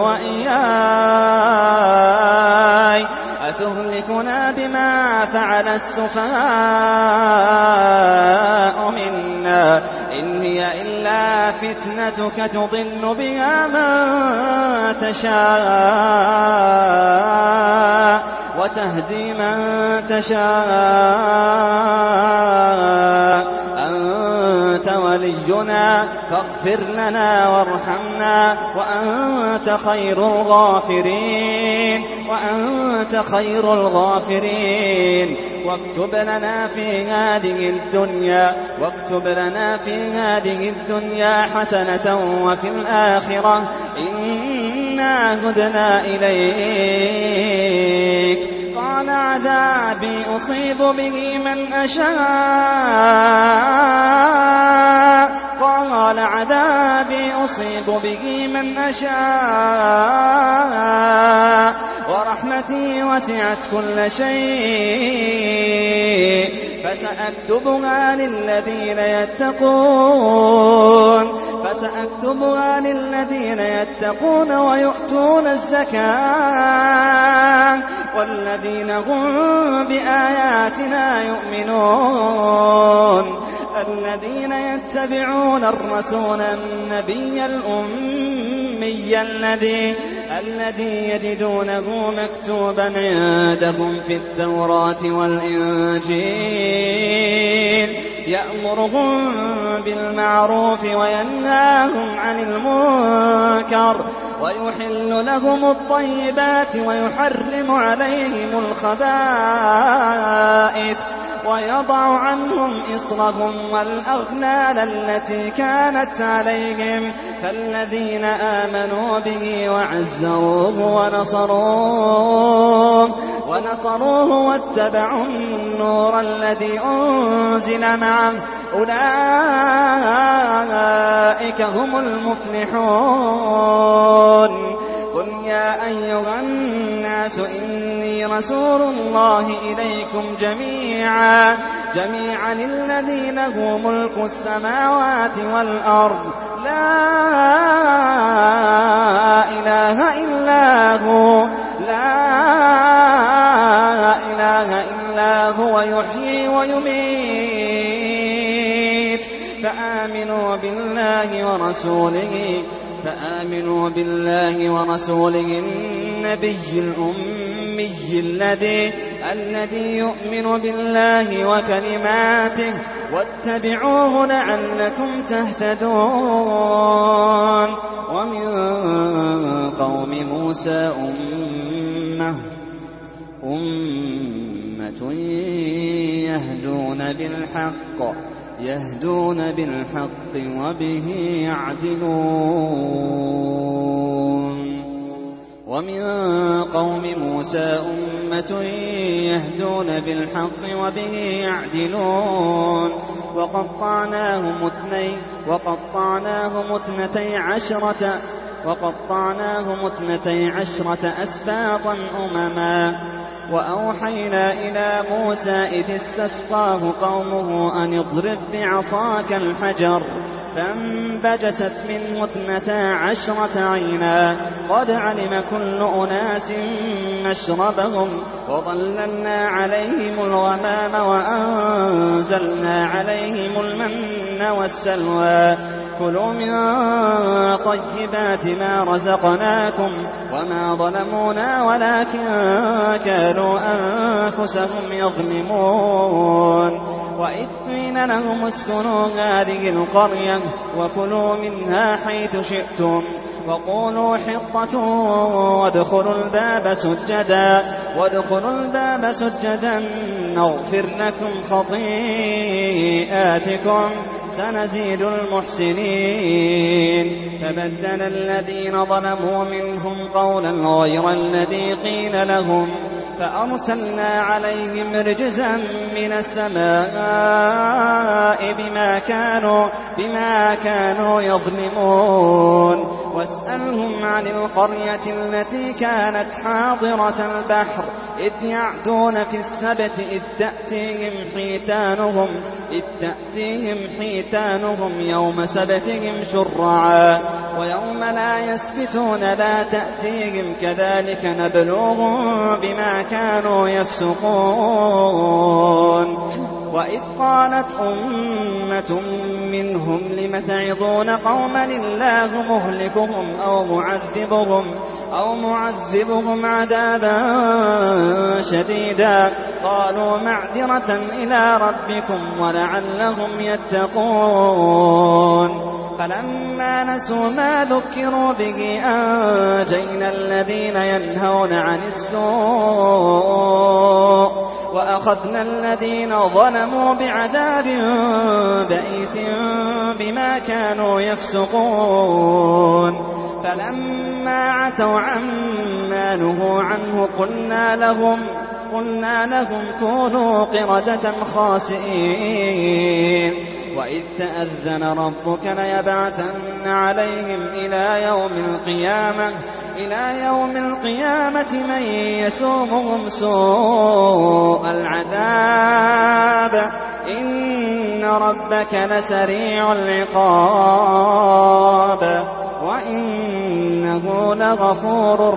وإياي أتهلكنا بما فعل السفهاء منا إن هي إلا فتنتك تضل بها من تشاء وتهدي من تشاء أنت ولينا فاغفر لنا وارحمنا وأنت خير الغافرين وأنت خير الغافرين واكتب لنا في هذه الدنيا واكتب لنا في هذه الدنيا حسنة وفي الآخرة إنا هدنا إليك قال عذابي أصيب به من أشاء قال عذابي أصيب به من أشاء ورحمتي وسعت كل شيء فسأكتبها للذين يتقون فسأكتبها للذين يتقون ويؤتون الزكاة والذين هم بآياتنا يؤمنون الذين يتبعون الرسول النبي الأمي الذي الذي يجدونه مكتوبا عندهم في التوراة والإنجيل يأمرهم بالمعروف وينهاهم عن المنكر ويحل لهم الطيبات ويحرم عليهم الخبائث ويضع عنهم إصرهم والأغلال التي كانت عليهم فالذين آمنوا به وعزروه ونصروه ونصروه واتبعوا النور الذي أنزل معه أولئك هم المفلحون قل يا أيها الناس إني رسول الله إليكم جميعا جميعا الذي له ملك السماوات والأرض لا إله إلا هو لا إله إلا هو يحيي ويميت فآمنوا بالله ورسوله فآمنوا بالله ورسوله النبي الأمي الذي الذي يؤمن بالله وكلماته واتبعوه لعلكم تهتدون. ومن قوم موسى أمة أمة يهدون بالحق يهدون بالحق وبه يعدلون. ومن قوم موسى أمة يهدون بالحق وبه يعدلون. وقطعناهم اثني وقطعناهم اثنتي عشرة وقطعناهم اثنتي عشرة أسباطا أمما. وأوحينا إلى موسى إذ استسقاه قومه أن اضرب بعصاك الحجر فانبجست منه اثنتا عشرة عينا قد علم كل أناس مشربهم وظللنا عليهم الغمام وأنزلنا عليهم المن والسلوى كلوا من طيبات ما رزقناكم وما ظلمونا ولكن كانوا أنفسهم يظلمون. وإذ قيل لهم اسكنوا هذه القرية وكلوا منها حيث شئتم وقولوا حطة وادخلوا الباب سجدا وادخلوا الباب سجدا نغفر لكم خطيئاتكم سنزيد المحسنين. فبدل الذين ظلموا منهم قولا غير الذي قيل لهم فأرسلنا عليهم رجزا من السماء بما كانوا, بما كانوا يظلمون. واسألهم عن القرية التي كانت حاضرة البحر إذ يعدون في السبت إذ تأتيهم حيتانهم, إذ تأتيهم حيتانهم يوم سبتهم شرعا ويوم لا يسبتون لا تأتيهم كذلك نبلوهم بما كانوا يفسقون. وإذ قالت أمة منهم لم تعظون قوما الله مهلكهم أو معذبهم أو معذبهم عذابا شديدا قالوا معذرة إلى ربكم ولعلهم يتقون. فلما نسوا ما ذكروا به أنجينا الذين ينهون عن السوء وأخذنا الذين ظلموا بعذاب بئيس بما كانوا يفسقون. فلما عتوا عما نهوا عنه قلنا لهم قلنا لهم كونوا قردة خاسئين. وإذ تأذن ربك ليبعثن عليهم إلى يوم القيامة إلى يوم القيامة من يسومهم سوء العذاب إن ربك لسريع العقاب وإنه لغفور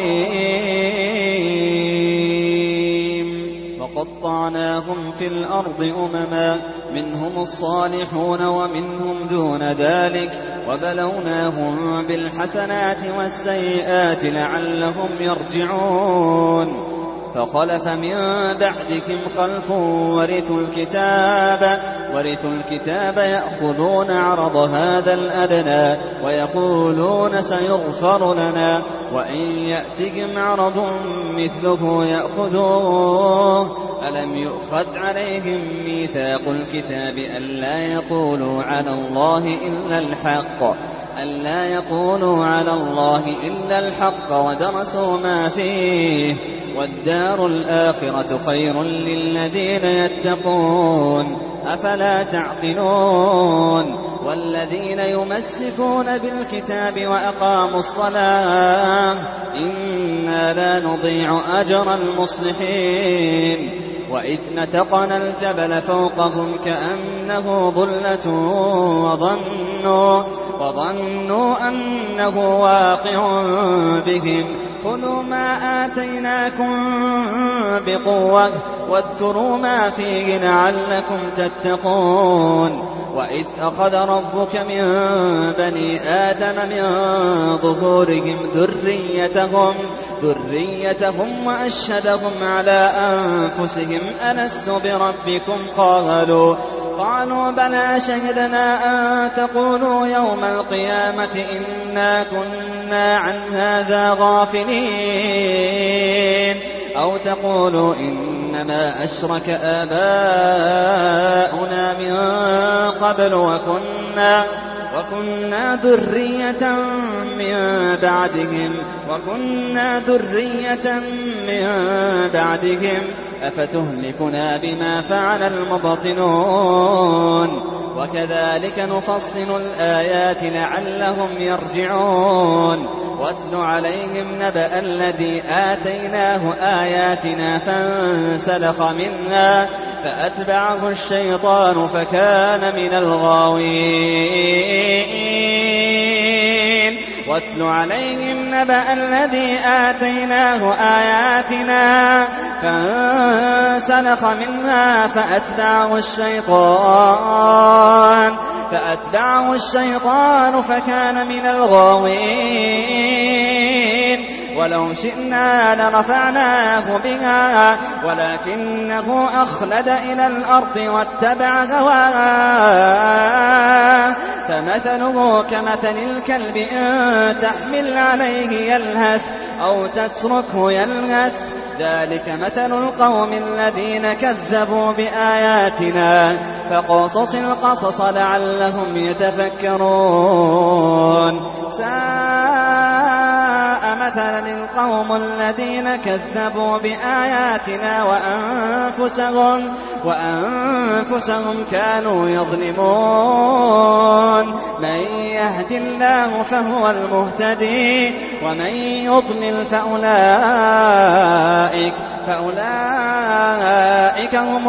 رحيم. وقطعناهم في الأرض أمما منهم الصالحون ومنهم دون ذلك وبلوناهم بالحسنات والسيئات لعلهم يرجعون. فخلف من بعدكم خلف ورثوا الكتاب ورثوا الكتاب يأخذون عرض هذا الأدنى ويقولون سيغفر لنا وإن يأتكم عرض مثله يأخذوه ألم يؤخذ عليهم ميثاق الكتاب ألا يقولوا على الله إلا الحق ألا يقولوا على الله إلا الحق ودرسوا ما فيه والدار الآخرة خير للذين يتقون أفلا تعقلون. والذين يمسكون بالكتاب وأقاموا الصلاة إنا لا نضيع أجر المصلحين. وإذ نتقنا الجبل فوقهم كأنه ظلة وظنوا, وظنوا أنه واقع بهم خذوا ما آتيناكم بقوة واذكروا ما فيه لعلكم تتقون وإذ أخذ ربك من بني آدم من ظهورهم ذريتهم ذريتهم وأشهدهم على أنفسهم ألست بربكم قالوا قالوا بلى شهدنا أن تقولوا يوم القيامة إنا كنا عن هذا غافلين أو تقولوا إنما أشرك آباؤنا من قبل وكنا وكنا ذرية من بعدهم وكنا ذرية من بعدهم أفتهلكنا بما فعل المبطلون وكذلك نفصل الآيات لعلهم يرجعون واتل عليهم نبأ الذي آتيناه آياتنا فانسلخ منها فأتبعه الشيطان فكان من الغاوين واتل عليهم نبأ الذي آتيناه آياتنا فانسلخ منها فأتبعه الشيطان فأتبعه الشيطان فكان من الغاوين ولو شئنا لرفعناه بها ولكنه أخلد إلى الأرض واتبع هواه فمثله كمثل الكلب إن تحمل عليه يلهث أو تتركه يلهث ذلك مثل القوم الذين كذبوا بآياتنا فقصص القصص لعلهم يتفكرون ساء مثلا القوم الذين كذبوا بآياتنا وأنفسهم وأنفسهم كانوا يظلمون من يهد الله فهو المهتدي ومن يضلل فأولئك فأولئك هم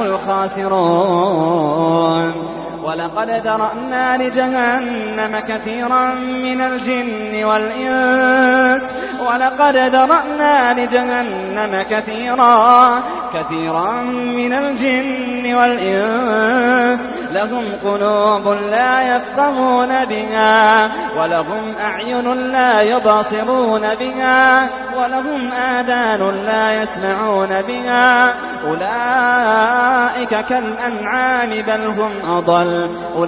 الخاسرون ولقد ذرأنا لجهنم كثيرا من الجن والإنس ولقد ذرأنا لجهنم كثيرا كثيرا من الجن والإنس لهم قلوب لا يفقهون بها ولهم أعين لا يبصرون بها ولهم آذان لا يسمعون بها أولئك كالأنعام بل هم أضل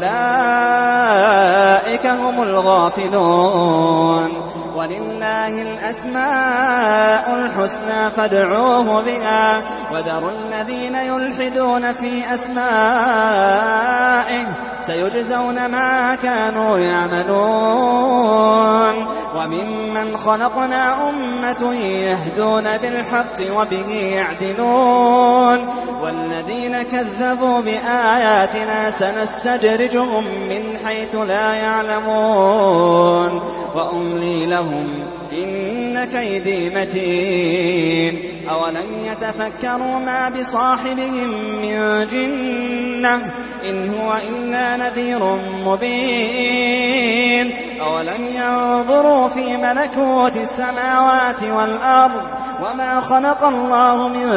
أولئك هم الغافلون ولله الأسماء الحسنى فادعوه بها وذروا الذين يلحدون في أسمائه سيجزون ما كانوا يعملون وممن خلقنا أمة يهدون بالحق وبه يعدلون والذين كذبوا بآياتنا سنستدرجهم من حيث لا يعلمون وأملي لهم إن كيدي متين أولم يتفكروا ما بصاحبهم من جنة إن هو إلا نذير مبين أولم ينظروا في ملكوت السماوات والأرض وما خلق الله من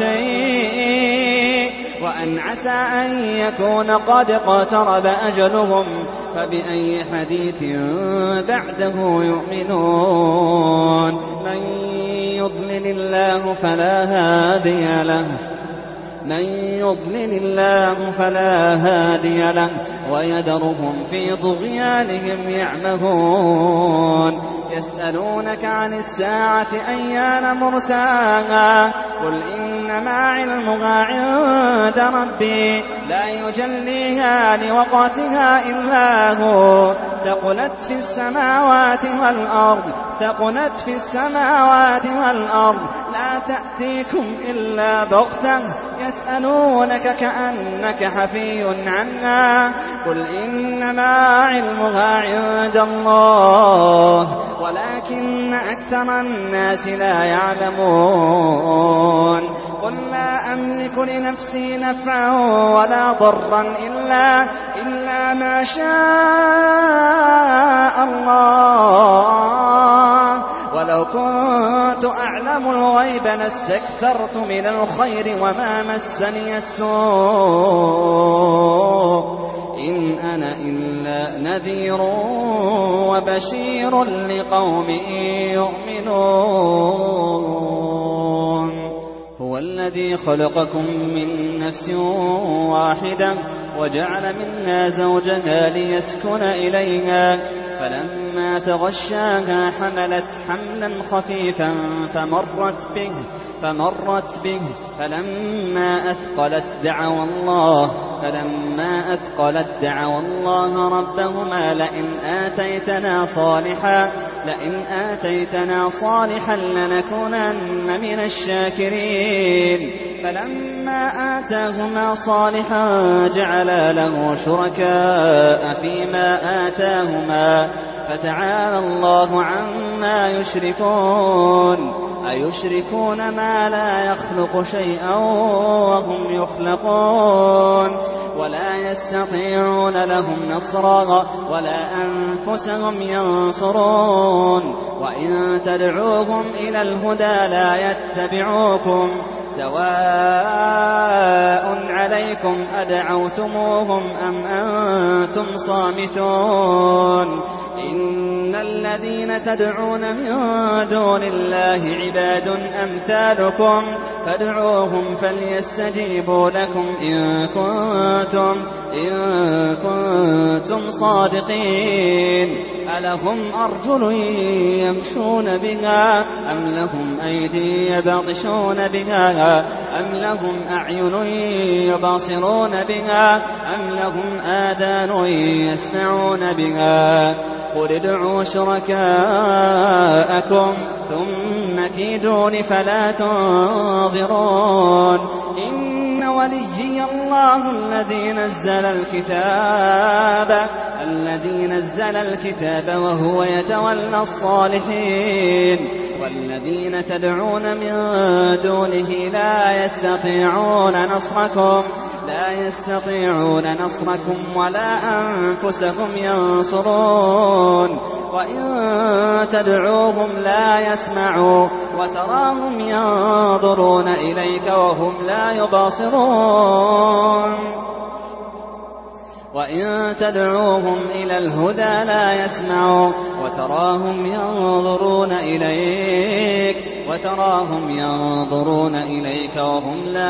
شيء وأن عسى أن يكون قد اقترب أجلهم فبأي حديث بعده يؤمنون من يضلل الله فلا هادي له من يضلل الله فلا هادي له ويذرهم في طغيانهم يعمهون يسألونك عن الساعة أيان مرساها قل إنما علمها عند ربي لا يجليها لوقتها إلا هو ثقلت في السماوات والأرض ثقلت في السماوات والأرض لا تأتيكم إلا بغتة يسألونك كأنك حفي عنها قل إنما علمها عند الله ولكن أكثر الناس لا يعلمون قل لا أملك لنفسي نفعا ولا ضرا إلا, إلا ما شاء الله ولو كنت أعلم الغيب لاستكثرت من الخير وما مسني السوء إن أنا إلا نذير وبشير لقوم يؤمنون هو الذي خلقكم من نفس واحدة وجعل منها زوجها ليسكن إليها فلما تغشاها حملت حملا خفيفا فمرت به فمرت به فلما أثقلت دعوا الله فلما أثقلت دعوا الله ربهما لئن آتيتنا صالحا لئن آتيتنا صالحا لنكونن من الشاكرين فلما آتاهما صالحا جعلا له شركاء فيما آتاهما فتعالى الله عما يشركون أيشركون ما لا يخلق شيئا وهم يخلقون ولا يستطيعون لهم نصرا ولا أنفسهم ينصرون وإن تدعوهم إلى الهدى لا يتبعوكم سواء عليكم أدعوتموهم أم أنتم صامتون إن الذين تدعون من دون الله عباد أمثالكم فادعوهم فليستجيبوا لكم إن كنتم, إن كنتم صادقين ألهم أرجل يمشون بها أم لهم أيدي يبطشون بها أم لهم أعين يبصرون بها أم لهم آذان يسمعون بها قل ادعوا شركاءكم ثم كيدون فلا تنظرون إن وليي الله الذي نزل الكتاب الذي نزل الكتاب وهو يتولى الصالحين والذين تدعون من دونه لا يستطيعون نصركم لا يستطيعون نصركم ولا أنفسهم ينصرون وإن تدعوهم لا يسمعوا وتراهم ينظرون إليك وهم لا يبصرون وإن تدعوهم إلى الهدى لا يسمعوا وتراهم ينظرون إليك وتراهم ينظرون إليك وهم لا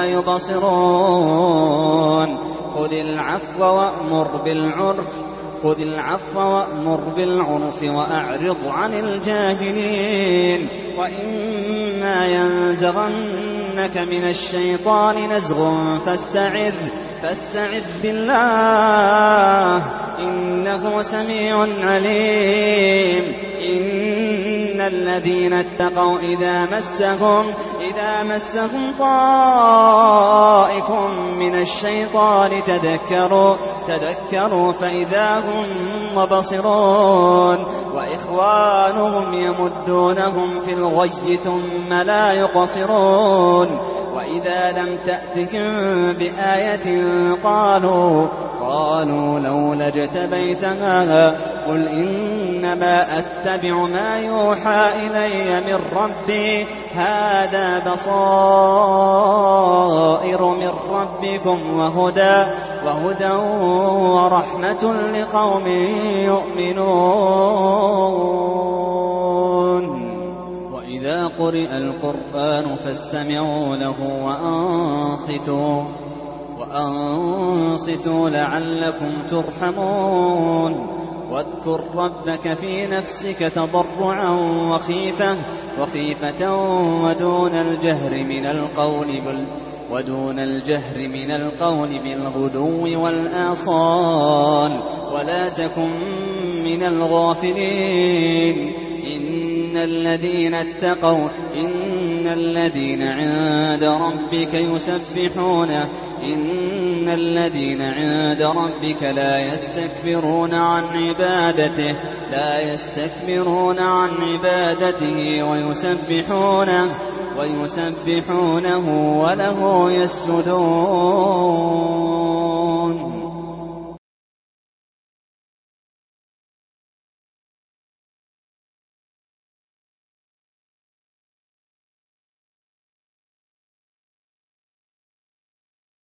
يبصرون خذ العفو وأمر بالعرف خذ العفو وأمر بالعرف وأعرض عن الجاهلين وإما ينزغنك من الشيطان نزغ فاستعذ فاستعذ بالله إنه سميع عليم إن الذين اتقوا إذا مسهم إذا مسهم طائف من الشيطان تذكروا تذكروا فإذا هم مبصرون وإخوانهم يمدونهم في الغي ثم لا يقصرون وإذا لم تأتكم بآية قالوا قالوا لولا اجتبيتها قل إنما أتبع ما يوحى إلي من ربي هذا بصائر من ربكم وهدى وهدى ورحمة لقوم يؤمنون وإذا قرئ القرآن فاستمعوا له وأنصتوا وأنصتوا لعلكم ترحمون واذكر ربك في نفسك تضرعا وخيفة وخيفة ودون الجهر من القول بل ودون الجهر من القول بالغدو والآصال ولا تكن من الغافلين إن الذين اتقوا إن الذين عند ربك يسبحون إن الذين عند ربك لا يستكبرون عن عبادته لا يستكبرون عن عبادته ويسبحونه ويسبحونه وله يسجدون